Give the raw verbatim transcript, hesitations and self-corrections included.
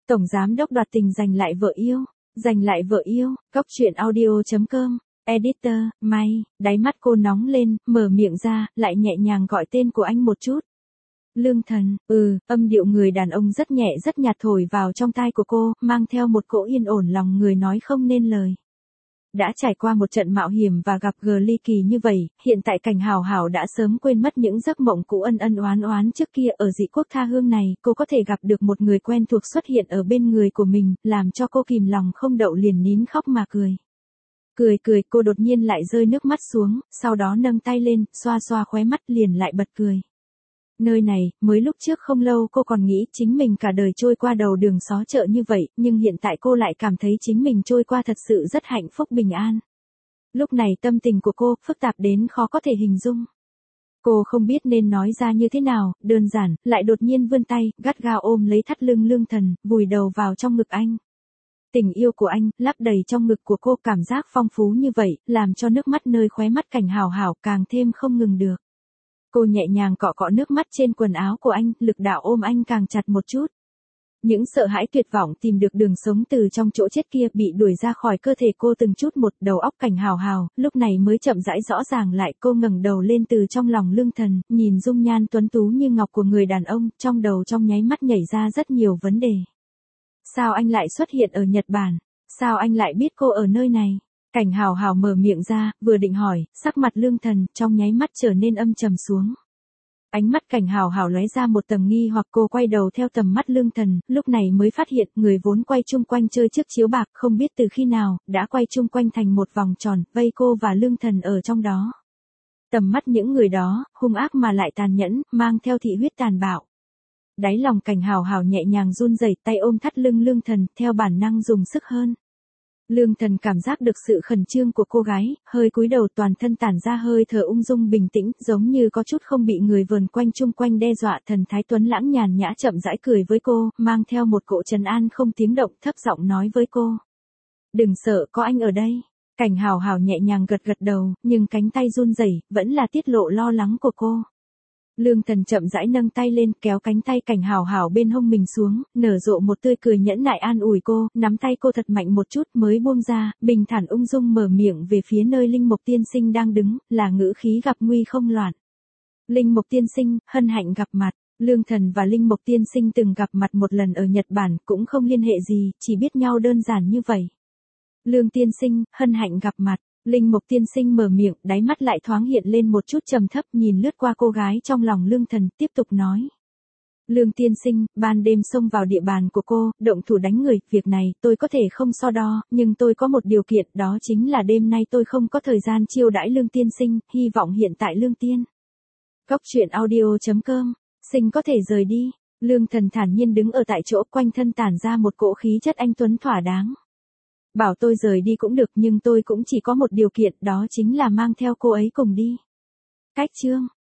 Tổng giám đốc đoạt tình giành lại vợ yêu, giành lại vợ yêu, Cóc truyện audio.com, editor, May, đáy mắt cô nóng lên, mở miệng ra, lại nhẹ nhàng gọi tên của anh một chút. Lương Thần, ừ, âm điệu người đàn ông rất nhẹ rất nhạt thổi vào trong tai của cô, mang theo một cỗ yên ổn lòng người nói không nên lời. Đã trải qua một trận mạo hiểm và gặp gờ ly kỳ như vậy, hiện tại Cảnh Hào Hào đã sớm quên mất những giấc mộng cũ ân ân oán oán trước kia ở dị quốc tha hương này, cô có thể gặp được một người quen thuộc xuất hiện ở bên người của mình, làm cho cô kìm lòng không đậu liền nín khóc mà cười. Cười cười cô đột nhiên lại rơi nước mắt xuống, sau đó nâng tay lên, xoa xoa khóe mắt liền lại bật cười. Nơi này, mới lúc trước không lâu cô còn nghĩ chính mình cả đời trôi qua đầu đường xó chợ như vậy, nhưng hiện tại cô lại cảm thấy chính mình trôi qua thật sự rất hạnh phúc bình an. Lúc này tâm tình của cô, phức tạp đến khó có thể hình dung. Cô không biết nên nói ra như thế nào, đơn giản, lại đột nhiên vươn tay, gắt gao ôm lấy thắt lưng Lương Thần, vùi đầu vào trong ngực anh. Tình yêu của anh, lấp đầy trong ngực của cô cảm giác phong phú như vậy, làm cho nước mắt nơi khóe mắt Cảnh Hào Hào càng thêm không ngừng được. Cô nhẹ nhàng cọ cọ nước mắt trên quần áo của anh, lực đạo ôm anh càng chặt một chút. Những sợ hãi tuyệt vọng tìm được đường sống từ trong chỗ chết kia bị đuổi ra khỏi cơ thể cô từng chút một, đầu óc Cảnh Hào Hào, lúc này mới chậm rãi rõ ràng lại. Cô ngẩng đầu lên từ trong lòng Lương Thần, nhìn dung nhan tuấn tú như ngọc của người đàn ông, trong đầu trong nháy mắt nhảy ra rất nhiều vấn đề. Sao anh lại xuất hiện ở Nhật Bản? Sao anh lại biết cô ở nơi này? Cảnh Hào Hào mở miệng ra, vừa định hỏi, sắc mặt Lương Thần trong nháy mắt trở nên âm trầm xuống. Ánh mắt Cảnh Hào Hào lóe ra một tầng nghi hoặc, cô quay đầu theo tầm mắt Lương Thần, lúc này mới phát hiện người vốn quay chung quanh chơi chiếc chiếu bạc không biết từ khi nào, đã quay chung quanh thành một vòng tròn, vây cô và Lương Thần ở trong đó. Tầm mắt những người đó, hung ác mà lại tàn nhẫn, mang theo thị huyết tàn bạo. Đáy lòng Cảnh Hào Hào nhẹ nhàng run rẩy, tay ôm thắt lưng Lương Thần, theo bản năng dùng sức hơn. Lương Thần cảm giác được sự khẩn trương của cô gái, hơi cúi đầu, toàn thân tản ra hơi thở ung dung bình tĩnh, giống như có chút không bị người vờn quanh chung quanh đe dọa. Thần thái tuấn lãng nhàn nhã chậm rãi cười với cô, mang theo một cỗ trấn an không tiếng động, thấp giọng nói với cô. Đừng sợ, có anh ở đây. Cảnh Hào Hào nhẹ nhàng gật gật đầu, nhưng cánh tay run rẩy vẫn là tiết lộ lo lắng của cô. Lương Thần chậm rãi nâng tay lên, kéo cánh tay Cảnh Hào Hào bên hông mình xuống, nở rộ một tươi cười nhẫn nại an ủi cô, nắm tay cô thật mạnh một chút mới buông ra, bình thản ung dung mở miệng về phía nơi Linh Mộc tiên sinh đang đứng, là ngữ khí gặp nguy không loạn. Linh Mộc tiên sinh, hân hạnh gặp mặt. Lương Thần và Linh Mộc tiên sinh từng gặp mặt một lần ở Nhật Bản, cũng không liên hệ gì, chỉ biết nhau đơn giản như vậy. Lương tiên sinh, hân hạnh gặp mặt. Linh Mộc tiên sinh mở miệng, đáy mắt lại thoáng hiện lên một chút trầm thấp, nhìn lướt qua cô gái trong lòng Lương Thần, tiếp tục nói. Lương tiên sinh, ban đêm xông vào địa bàn của cô, động thủ đánh người, việc này tôi có thể không so đo, nhưng tôi có một điều kiện, đó chính là đêm nay tôi không có thời gian chiêu đãi Lương tiên sinh, hy vọng hiện tại Lương tiên. Cóc truyện audio.com, sinh có thể rời đi. Lương Thần thản nhiên đứng ở tại chỗ, quanh thân tản ra một cỗ khí chất anh tuấn thỏa đáng. Bảo tôi rời đi cũng được, nhưng tôi cũng chỉ có một điều kiện, đó chính là mang theo cô ấy cùng đi. Cách chương